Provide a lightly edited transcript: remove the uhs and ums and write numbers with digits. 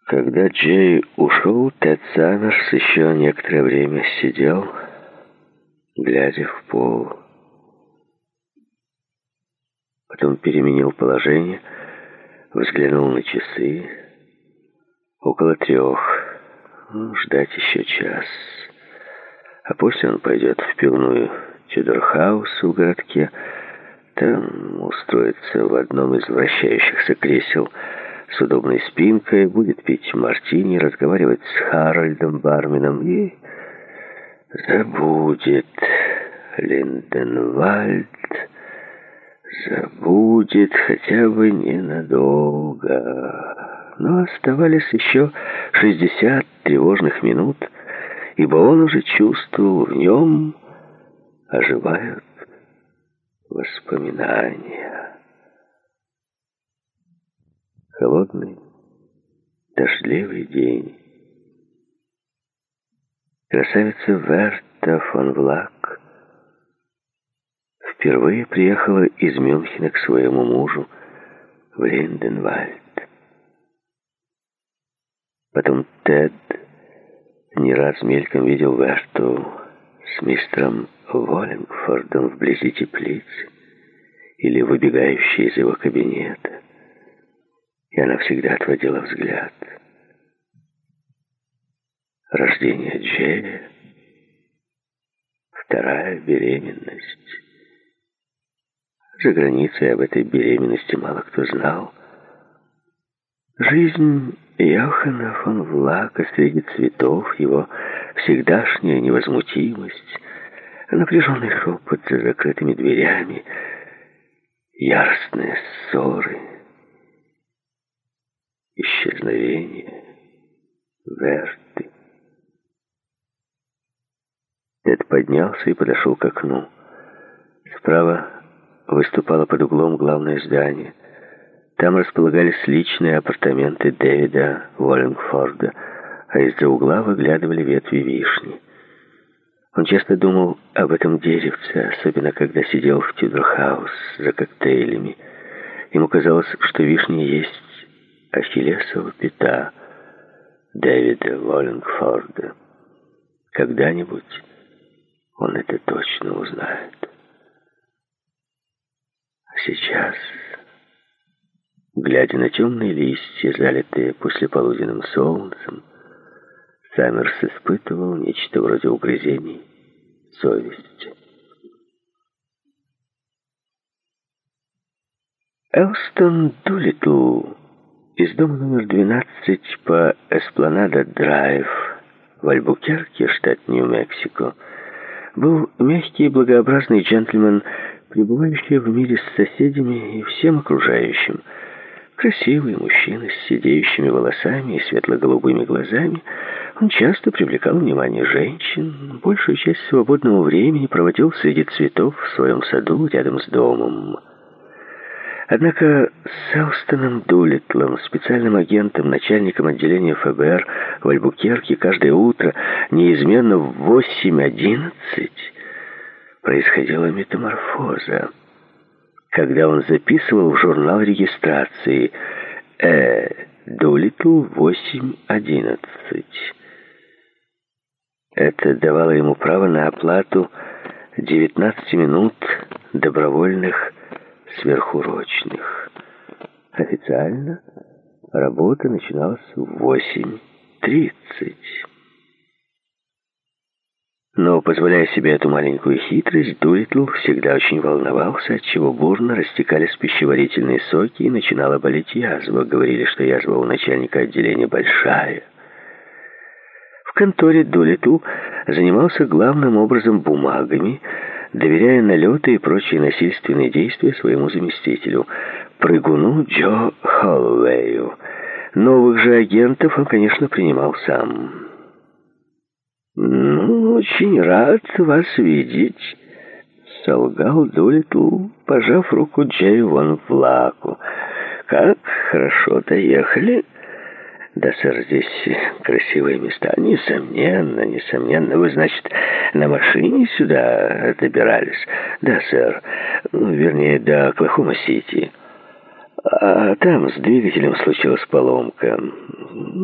Когда Джей ушел, Тед Саммерс еще некоторое время сидел, глядя в пол. Потом переменил положение, взглянул на часы. Около 3. Ждать еще час. А после он пойдет в пивную Тюдор-хаус в городке. Там устроится в одном из вращающихся кресел с удобной спинкой, будет пить мартини, разговаривать с Харальдом барменом и забудет Линденвальд, забудет хотя бы ненадолго. Но оставались еще 60 тревожных минут, ибо он уже чувствовал, в нем оживают воспоминания. Холодный, дождливый день. Красавица Верта фон Влак впервые приехала из Мюнхена к своему мужу в Линденвальд. Потом Тед не раз мельком видел Верту с мистером Воллингфордом вблизи теплицы или выбегающей из его кабинета, и она всегда отводила взгляд. Рождение Джея, 2-я беременность. За границей об этой беременности мало кто знал. Жизнь Йохана фон Влака среди цветов, его всегдашняя невозмутимость, напряженный шепот за закрытыми дверями, яростные ссоры, исчезновение Верты. Тед поднялся и подошел к окну. Справа выступало под углом главное здание. Там располагались личные апартаменты Дэвида Воллингфорда, а из-за угла выглядывали ветви вишни. Он часто думал об этом деревце, особенно когда сидел в Тюдор-хаус за коктейлями. Ему казалось, что вишня есть ахиллесова пята Дэвида Воллингфорда. Когда-нибудь он это точно узнает. А сейчас, глядя на темные листья, залитые послеполуденным солнцем, Саммерс испытывал нечто вроде угрызений совести. Элстон Дулиттл из дома номер 12 по Эспланада-драйв в Альбукерке, штат Нью-Мексико, был мягкий и благообразный джентльмен, пребывающий в мире с соседями и всем окружающим. Красивый мужчина с сидеющими волосами и светло-голубыми глазами, он часто привлекал внимание женщин, большую часть свободного времени проводил среди цветов в своем саду рядом с домом. Однако с Элстоном Дулиттлом, специальным агентом, начальником отделения ФБР в Альбукерке, каждое утро, неизменно в 8:11, происходила метаморфоза. Когда он записывал в журнал регистрации Дулиттл 8:11. Это давало ему право на оплату 19 минут добровольных сверхурочных. Официально работа начиналась в 8:30. Но, позволяя себе эту маленькую хитрость, Дулиттл всегда очень волновался, отчего бурно растекались пищеварительные соки и начинала болеть язва. Говорили, что язва у начальника отделения большая. В конторе Дулиттл занимался главным образом бумагами, доверяя налеты и прочие насильственные действия своему заместителю, прыгуну Джо Холлоуэю. Новых же агентов он, конечно, принимал сам. «Ну, очень рад вас видеть», — солгал Дулиттл, пожав руку Джею вон Влаку. «Как хорошо доехали». «Да, сэр, здесь красивые места». «Несомненно, несомненно. Вы, значит, на машине сюда добирались?» «Да, сэр. Вернее, до Оклахома-Сити. А там с двигателем случилась поломка».